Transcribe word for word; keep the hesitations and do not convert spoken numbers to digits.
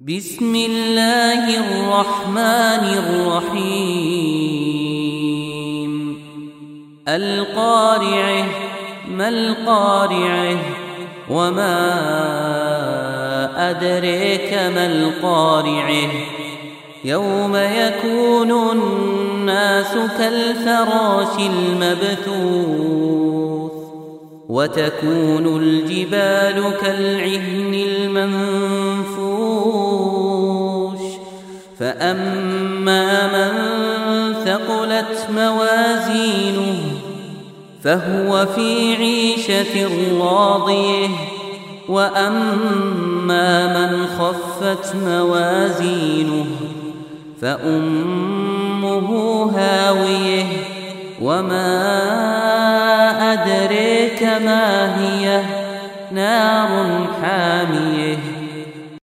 بسم الله الرحمن الرحيم القارعة ما القارعة وما أدريك ما القارعة يوم يكون الناس كالفراش المبثوث وتكون الجبال كالعهن المنفوش فأما من ثقلت موازينه فهو في عيشة راضية وأما من خفت موازينه فأمه هاوية وما أدريك ما هي نار حامية